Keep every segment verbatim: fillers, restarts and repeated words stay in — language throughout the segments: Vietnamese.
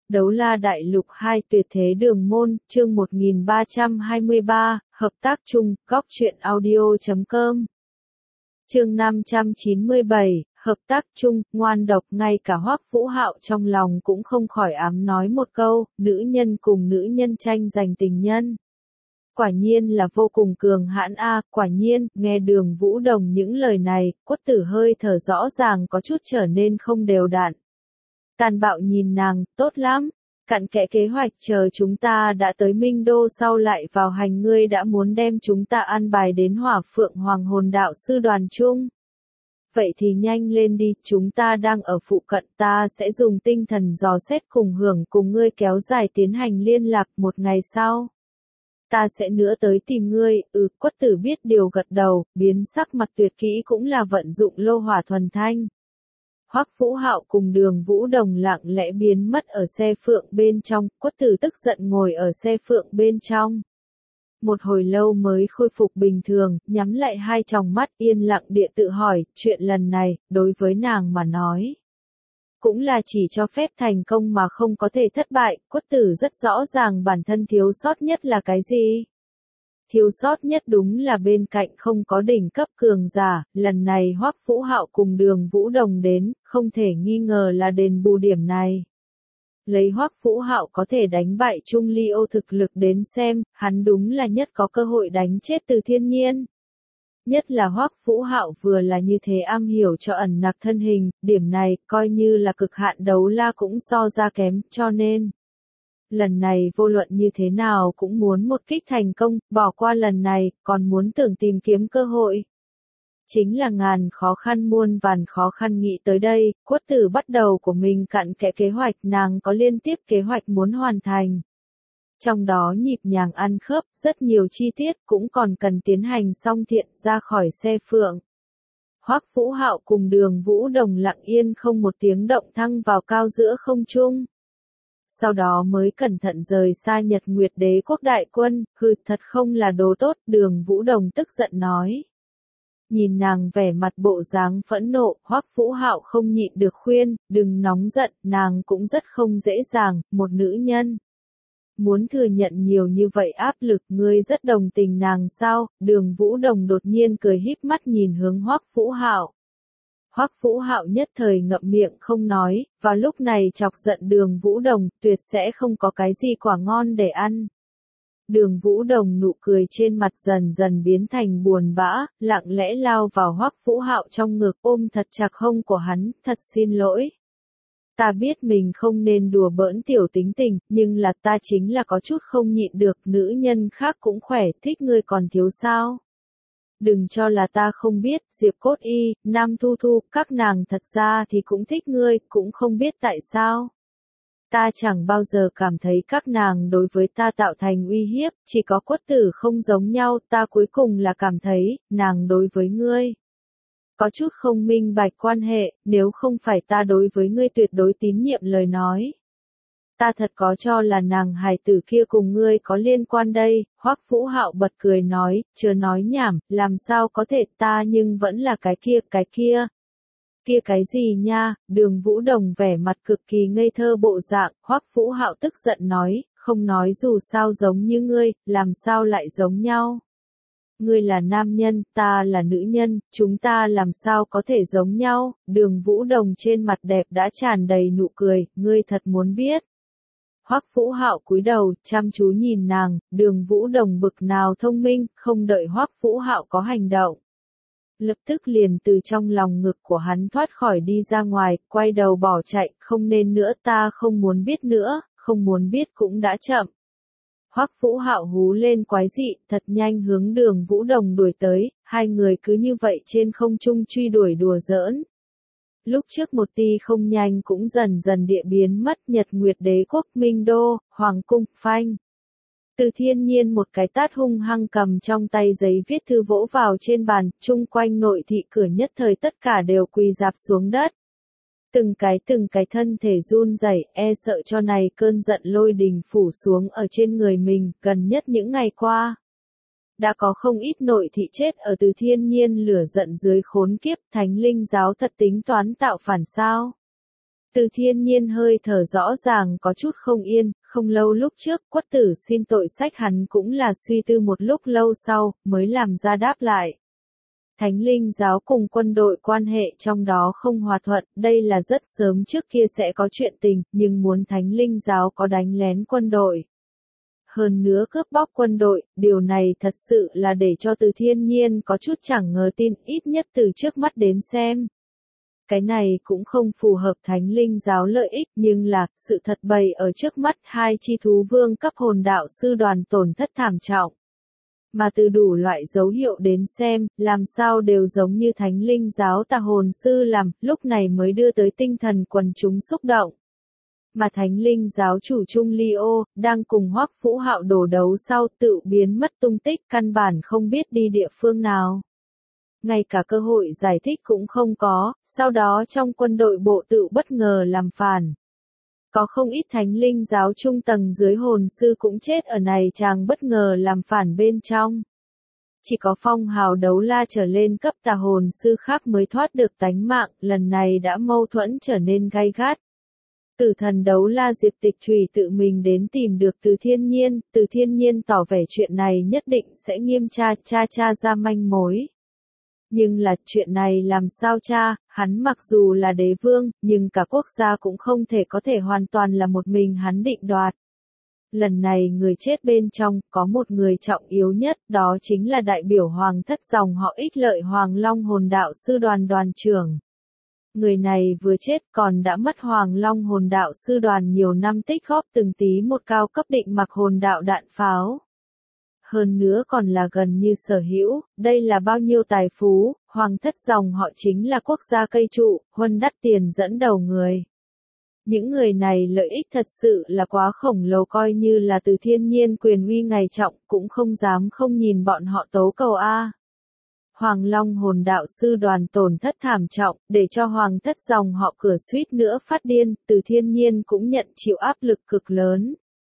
Đấu La Đại Lục hai Tuyệt Thế Đường Môn, chương một nghìn ba trăm hai mươi ba, hợp tác chung, góc truyện audio chấm com. Chương năm trăm chín mươi bảy, hợp tác chung, ngoan độc, ngay cả Hoắc Vũ Hạo trong lòng cũng không khỏi ám nói một câu, nữ nhân cùng nữ nhân tranh giành tình nhân. Quả nhiên là vô cùng cường hãn a, quả nhiên, nghe Đường Vũ Đồng những lời này, Quất Tử hơi thở rõ ràng có chút trở nên không đều đặn. Tàn bạo nhìn nàng, tốt lắm, cặn kẽ kế hoạch chờ chúng ta đã tới Minh Đô sau lại vào hành, ngươi đã muốn đem chúng ta an bài đến Hỏa Phượng Hoàng Hồn Đạo Sư đoàn chung. Vậy thì nhanh lên đi, chúng ta đang ở phụ cận, ta sẽ dùng tinh thần dò xét cùng hưởng cùng ngươi kéo dài tiến hành liên lạc, một ngày sau. Ta sẽ nữa tới tìm ngươi, ừ, Quất Tử biết điều gật đầu, biến sắc mặt tuyệt kỹ cũng là vận dụng lô hỏa thuần thanh. Hoắc Vũ Hạo cùng Đường Vũ Đồng lặng lẽ biến mất ở xe phượng bên trong, Quất Tử tức giận ngồi ở xe phượng bên trong. Một hồi lâu mới khôi phục bình thường, nhắm lại hai tròng mắt yên lặng địa tự hỏi, chuyện lần này, đối với nàng mà nói. Cũng là chỉ cho phép thành công mà không có thể thất bại, Quất Tử rất rõ ràng bản thân thiếu sót nhất là cái gì. Thiếu sót nhất đúng là bên cạnh không có đỉnh cấp cường giả, lần này Hoắc Vũ Hạo cùng Đường Vũ Đồng đến, không thể nghi ngờ là đền bù điểm này. Lấy Hoắc Vũ Hạo có thể đánh bại Trung Ly Ô thực lực đến xem, hắn đúng là nhất có cơ hội đánh chết Từ Thiên Nhiên. Nhất là Hoắc Vũ Hạo vừa là như thế am hiểu cho ẩn nặc thân hình, điểm này coi như là cực hạn đấu la cũng so ra kém, cho nên lần này vô luận như thế nào cũng muốn một kích thành công, bỏ qua lần này, còn muốn tưởng tìm kiếm cơ hội. Chính là ngàn khó khăn muôn vàn khó khăn nghĩ tới đây, Quất Tử bắt đầu của mình cặn kẽ kế hoạch, nàng có liên tiếp kế hoạch muốn hoàn thành. Trong đó nhịp nhàng ăn khớp, rất nhiều chi tiết cũng còn cần tiến hành xong thiện ra khỏi xe phượng. Hoắc Vũ Hạo cùng Đường Vũ Đồng lặng yên không một tiếng động thăng vào cao giữa không trung. Sau đó mới cẩn thận rời xa Nhật Nguyệt Đế quốc đại quân, hừ, thật không là đồ tốt, Đường Vũ Đồng tức giận nói. Nhìn nàng vẻ mặt bộ dáng phẫn nộ, Hoắc Vũ Hạo không nhịn được khuyên, đừng nóng giận, nàng cũng rất không dễ dàng, một nữ nhân. Muốn thừa nhận nhiều như vậy áp lực, ngươi rất đồng tình nàng sao? Đường Vũ Đồng đột nhiên cười híp mắt nhìn hướng Hoắc Vũ Hạo. Hoắc Vũ Hạo nhất thời ngậm miệng không nói, và lúc này chọc giận Đường Vũ Đồng, tuyệt sẽ không có cái gì quả ngon để ăn. Đường Vũ Đồng nụ cười trên mặt dần dần biến thành buồn bã, lặng lẽ lao vào Hoắc Vũ Hạo trong ngực ôm thật chặt hông của hắn, thật xin lỗi. Ta biết mình không nên đùa bỡn tiểu tính tình, nhưng là ta chính là có chút không nhịn được, nữ nhân khác cũng khỏe, thích ngươi còn thiếu sao. Đừng cho là ta không biết, Diệp Cốt Y, Nam Thu Thu, các nàng thật ra thì cũng thích ngươi, cũng không biết tại sao. Ta chẳng bao giờ cảm thấy các nàng đối với ta tạo thành uy hiếp, chỉ có Quất Tử không giống nhau, ta cuối cùng là cảm thấy, nàng đối với ngươi. Có chút không minh bạch quan hệ, nếu không phải ta đối với ngươi tuyệt đối tín nhiệm lời nói. Ta thật có cho là nàng hài tử kia cùng ngươi có liên quan đây, Hoắc Vũ Hạo bật cười nói, chưa nói nhảm, làm sao có thể, ta nhưng vẫn là cái kia, cái kia. Kia cái gì nha? Đường Vũ Đồng vẻ mặt cực kỳ ngây thơ bộ dạng, Hoắc Vũ Hạo tức giận nói, không nói dù sao giống như ngươi, làm sao lại giống nhau. Ngươi là nam nhân, ta là nữ nhân, chúng ta làm sao có thể giống nhau? Đường Vũ Đồng trên mặt đẹp đã tràn đầy nụ cười, ngươi thật muốn biết. Hoắc Vũ Hạo cúi đầu, chăm chú nhìn nàng, Đường Vũ Đồng bực nào thông minh, không đợi Hoắc Vũ Hạo có hành động. Lập tức liền từ trong lòng ngực của hắn thoát khỏi đi ra ngoài, quay đầu bỏ chạy, không nên nữa, ta không muốn biết nữa, không muốn biết cũng đã chậm. Hoắc Vũ Hạo hú lên quái dị, thật nhanh hướng Đường Vũ Đồng đuổi tới, hai người cứ như vậy trên không trung truy đuổi đùa giỡn. Lúc trước một tia không nhanh cũng dần dần địa biến mất, Nhật Nguyệt Đế quốc, Minh Đô, Hoàng cung, phanh. Từ Thiên Nhiên một cái tát hung hăng cầm trong tay giấy viết thư vỗ vào trên bàn, chung quanh nội thị cửa nhất thời tất cả đều quỳ rạp xuống đất. Từng cái từng cái thân thể run rẩy, e sợ cho này cơn giận lôi đình phủ xuống ở trên người mình, gần nhất những ngày qua. Đã có không ít nội thị chết ở Từ Thiên Nhiên lửa giận dưới khốn kiếp, Thánh Linh giáo thật tính toán tạo phản sao. Từ Thiên Nhiên hơi thở rõ ràng có chút không yên, không lâu lúc trước Quất Tử xin tội sách hắn cũng là suy tư một lúc lâu sau, mới làm ra đáp lại. Thánh Linh giáo cùng quân đội quan hệ trong đó không hòa thuận, đây là rất sớm trước kia sẽ có chuyện tình, nhưng muốn Thánh Linh giáo có đánh lén quân đội. Hơn nữa cướp bóc quân đội, điều này thật sự là để cho Từ Thiên Nhiên có chút chẳng ngờ tin, ít nhất từ trước mắt đến xem. Cái này cũng không phù hợp Thánh Linh giáo lợi ích, nhưng là, sự thật bày ở trước mắt hai chi thú vương cấp hồn đạo sư đoàn tổn thất thảm trọng. Mà từ đủ loại dấu hiệu đến xem, làm sao đều giống như Thánh Linh giáo tà hồn sư làm, lúc này mới đưa tới tinh thần quần chúng xúc động. Mà Thánh Linh giáo chủ Trung Leo, đang cùng Hoắc Phũ Hạo đổ đấu sau tự biến mất tung tích, căn bản không biết đi địa phương nào. Ngay cả cơ hội giải thích cũng không có, sau đó trong quân đội bộ tự bất ngờ làm phản. Có không ít Thánh Linh giáo trung tầng dưới hồn sư cũng chết ở này chàng bất ngờ làm phản bên trong. Chỉ có phong hào đấu la trở lên cấp tà hồn sư khác mới thoát được tánh mạng, lần này đã mâu thuẫn trở nên gay gắt. Tử thần đấu la Diệp Tịch Thủy tự mình đến tìm được Từ Thiên Nhiên, Từ Thiên Nhiên tỏ vẻ chuyện này nhất định sẽ nghiêm tra, tra tra ra manh mối. Nhưng là chuyện này làm sao cha, hắn mặc dù là đế vương, nhưng cả quốc gia cũng không thể có thể hoàn toàn là một mình hắn định đoạt. Lần này người chết bên trong, có một người trọng yếu nhất, đó chính là đại biểu hoàng thất dòng họ Ích Lợi Hoàng Long hồn đạo sư đoàn đoàn trưởng. Người này vừa chết còn đã mất Hoàng Long hồn đạo sư đoàn nhiều năm tích góp từng tí một cao cấp định mặc hồn đạo đạn pháo. Hơn nữa còn là gần như sở hữu, đây là bao nhiêu tài phú, hoàng thất dòng họ chính là quốc gia cây trụ, huân đắt tiền dẫn đầu người. Những người này lợi ích thật sự là quá khổng lồ, coi như là Từ Thiên Nhiên quyền uy ngày trọng cũng không dám không nhìn bọn họ tố cầu a. Hoàng Long hồn đạo sư đoàn tổn thất thảm trọng, để cho hoàng thất dòng họ cửa suýt nữa phát điên, Từ Thiên Nhiên cũng nhận chịu áp lực cực lớn.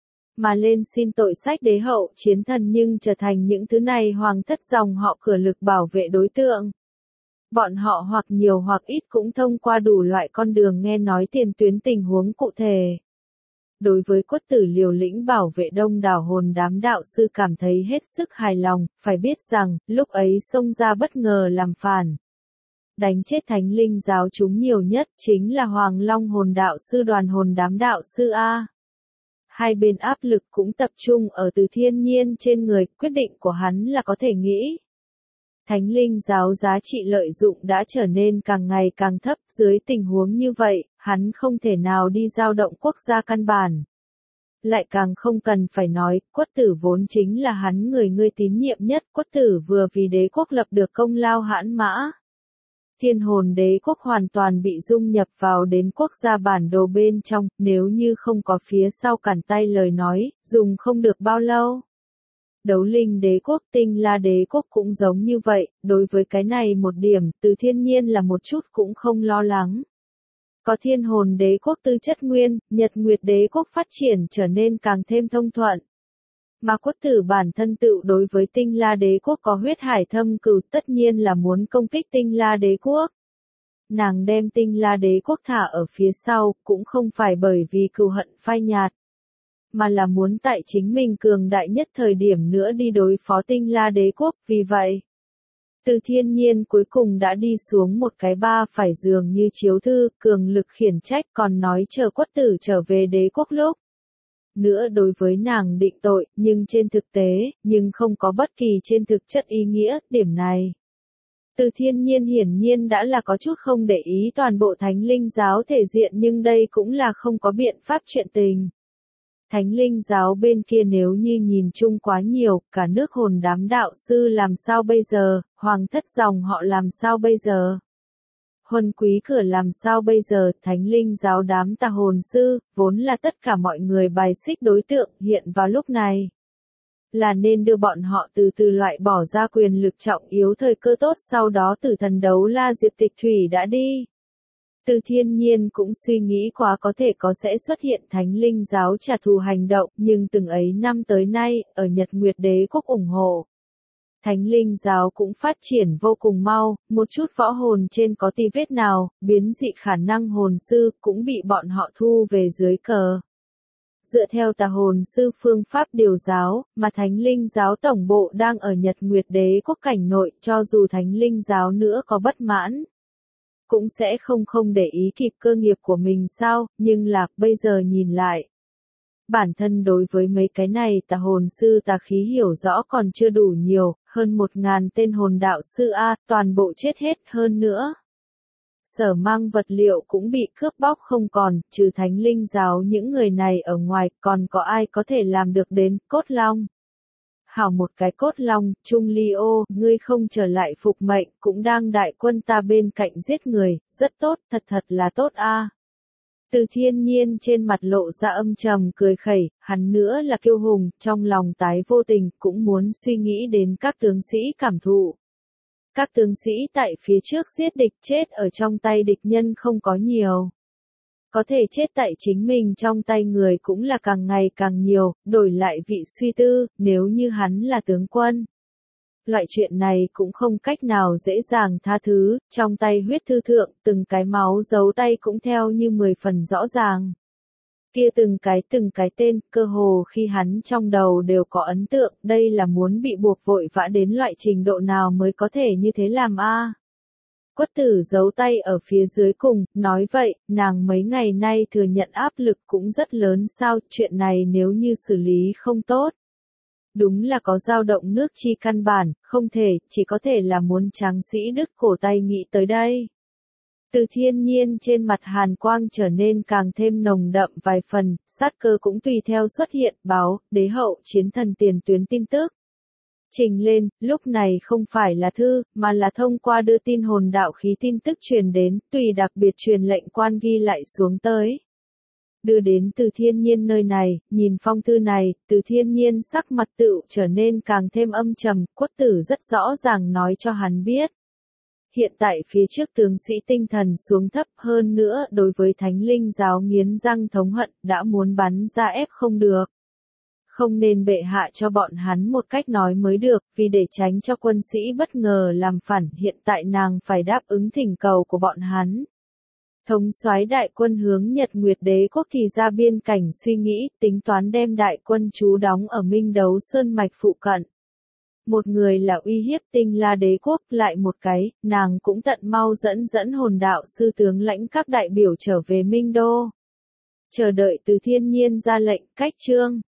Mà lên xin tội sách đế hậu chiến thần nhưng trở thành những thứ này hoàng thất dòng họ cửa lực bảo vệ đối tượng. Bọn họ hoặc nhiều hoặc ít cũng thông qua đủ loại con đường nghe nói tiền tuyến tình huống cụ thể. Đối với Quất Tử liều lĩnh bảo vệ đông đảo hồn đám đạo sư cảm thấy hết sức hài lòng, phải biết rằng, lúc ấy xông ra bất ngờ làm phản. Đánh chết Thánh Linh giáo chúng nhiều nhất chính là Hoàng Long hồn đạo sư đoàn hồn đám đạo sư A. Hai bên áp lực cũng tập trung ở Từ Thiên Nhiên trên người, quyết định của hắn là có thể nghĩ. Thánh Linh giáo giá trị lợi dụng đã trở nên càng ngày càng thấp, dưới tình huống như vậy, hắn không thể nào đi dao động quốc gia căn bản. Lại càng không cần phải nói, Quất Tử vốn chính là hắn người ngươi tín nhiệm nhất, Quất Tử vừa vì đế quốc lập được công lao hãn mã. Thiên hồn đế quốc hoàn toàn bị dung nhập vào đến quốc gia bản đồ bên trong, nếu như không có phía sau cản tay lời nói, dùng không được bao lâu. Đấu linh đế quốc, tinh la đế quốc cũng giống như vậy, đối với cái này một điểm, Từ Thiên Nhiên là một chút cũng không lo lắng. Có thiên hồn đế quốc tư chất nguyên, nhật nguyệt đế quốc phát triển trở nên càng thêm thông thuận. Mà Quất Tử bản thân tự đối với tinh la đế quốc có huyết hải thâm cừu, tất nhiên là muốn công kích tinh la đế quốc. Nàng đem tinh la đế quốc thả ở phía sau, cũng không phải bởi vì cừu hận phai nhạt, mà là muốn tại chính mình cường đại nhất thời điểm nữa đi đối phó tinh la đế quốc, vì vậy. Từ Thiên Nhiên cuối cùng đã đi xuống một cái ba phải dường như chiếu thư, cường lực khiển trách còn nói chờ Quất Tử trở về đế quốc lúc. Nữa đối với nàng định tội, nhưng trên thực tế, nhưng không có bất kỳ trên thực chất ý nghĩa, điểm này. Từ Thiên Nhiên hiển nhiên đã là có chút không để ý toàn bộ Thánh Linh giáo thể diện, nhưng đây cũng là không có biện pháp chuyện tình. Thánh Linh giáo bên kia nếu như nhìn chung quá nhiều, cả nước hồn đám đạo sư làm sao bây giờ, hoàng thất dòng họ làm sao bây giờ. Huân quý cửa làm sao bây giờ, Thánh Linh giáo đám tà hồn sư, vốn là tất cả mọi người bài xích đối tượng, hiện vào lúc này. Là nên đưa bọn họ từ từ loại bỏ ra quyền lực trọng yếu thời cơ tốt, sau đó Tử thần đấu la Diệp Tịch Thủy đã đi. Từ Thiên Nhiên cũng suy nghĩ quá có thể có sẽ xuất hiện Thánh Linh giáo trả thù hành động, nhưng từng ấy năm tới nay, ở Nhật Nguyệt đế quốc ủng hộ. Thánh linh giáo cũng phát triển vô cùng mau, một chút võ hồn trên có tì vết nào, biến dị khả năng hồn sư cũng bị bọn họ thu về dưới cờ. Dựa theo tà hồn sư phương pháp điều giáo, mà thánh linh giáo tổng bộ đang ở Nhật Nguyệt Đế quốc cảnh nội, cho dù thánh linh giáo nữa có bất mãn, cũng sẽ không không để ý kịp cơ nghiệp của mình sao, nhưng là, bây giờ nhìn lại. Bản thân đối với mấy cái này tà hồn sư tà khí hiểu rõ còn chưa đủ nhiều, hơn một ngàn tên hồn đạo sư A, toàn bộ chết hết hơn nữa. Sở mang vật liệu cũng bị cướp bóc không còn, trừ thánh linh giáo những người này ở ngoài, còn có ai có thể làm được đến cốt long. Hảo một cái cốt long, Trung Ly ô, ngươi không trở lại phục mệnh, cũng đang đại quân ta bên cạnh giết người, rất tốt, thật thật là tốt a. Từ Thiên Nhiên trên mặt lộ ra âm trầm cười khẩy, hắn nữa là kiêu hùng, trong lòng tái vô tình, cũng muốn suy nghĩ đến các tướng sĩ cảm thụ. Các tướng sĩ tại phía trước giết địch chết ở trong tay địch nhân không có nhiều. Có thể chết tại chính mình trong tay người cũng là càng ngày càng nhiều, đổi lại vị suy tư, nếu như hắn là tướng quân. Loại chuyện này cũng không cách nào dễ dàng tha thứ, trong tay huyết thư thượng, từng cái máu dấu tay cũng theo như mười phần rõ ràng. Kia từng cái từng cái tên, cơ hồ khi hắn trong đầu đều có ấn tượng, đây là muốn bị buộc vội vã đến loại trình độ nào mới có thể như thế làm a. Quất tử giấu tay ở phía dưới cùng, nói vậy, nàng mấy ngày nay thừa nhận áp lực cũng rất lớn sao, chuyện này nếu như xử lý không tốt. Đúng là có dao động nước chi căn bản, không thể, chỉ có thể là muốn tráng sĩ đứt cổ tay nghĩ tới đây. Từ Thiên Nhiên trên mặt hàn quang trở nên càng thêm nồng đậm vài phần, sát cơ cũng tùy theo xuất hiện, báo, đế hậu chiến thần tiền tuyến tin tức. Trình lên, lúc này không phải là thư, mà là thông qua đưa tin hồn đạo khí tin tức truyền đến, tùy đặc biệt truyền lệnh quan ghi lại xuống tới. Đưa đến Từ Thiên Nhiên nơi này, nhìn phong thư này, Từ Thiên Nhiên sắc mặt tựu trở nên càng thêm âm trầm, Quất tử rất rõ ràng nói cho hắn biết. Hiện tại phía trước tướng sĩ tinh thần xuống thấp hơn nữa đối với thánh linh giáo nghiến răng thống hận, đã muốn bắn ra ép không được. Không nên bệ hạ cho bọn hắn một cách nói mới được, vì để tránh cho quân sĩ bất ngờ làm phản, hiện tại nàng phải đáp ứng thỉnh cầu của bọn hắn. Thống soái đại quân hướng Nhật Nguyệt Đế quốc thì ra biên cảnh suy nghĩ, tính toán đem đại quân trú đóng ở Minh Đấu Sơn mạch phụ cận. Một người là uy hiếp Tinh La Đế quốc, lại một cái, nàng cũng tận mau dẫn dẫn hồn đạo sư tướng lãnh các đại biểu trở về Minh Đô. Chờ đợi Từ Thiên Nhiên ra lệnh, cách chương.